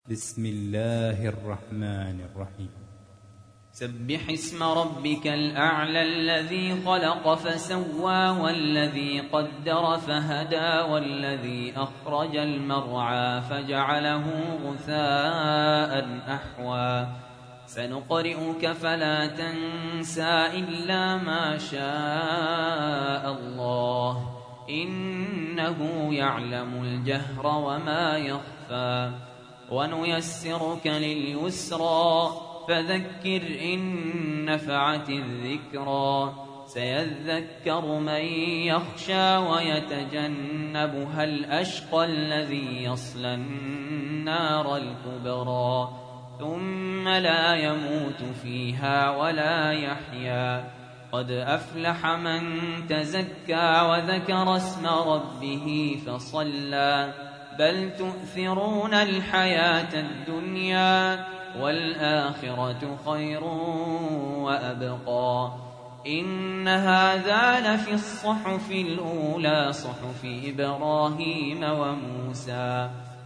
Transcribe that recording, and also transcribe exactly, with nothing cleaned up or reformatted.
بسم الله الرحمن الرحيم. سبح اسم ربك الأعلى الذي خلق فسوى والذي قدر فهدى والذي أخرج المرعى فجعله غثاء أحوى سنقرئك فلا تنسى إلا ما شاء الله إنه يعلم الجهر وما يخفى ونيسرك لليسرى فذكر إن نفعت الذكرى سيذكر من يخشى ويتجنبها الأشقى الذي يصلى النار الكبرى ثم لا يموت فيها ولا يحيا قد أفلح من تزكى وذكر اسم ربه فصلى بل تؤثرون الحياة الدنيا والآخرة خير وأبقى إن هذا لفي الصحف الأولى صحف إبراهيم وموسى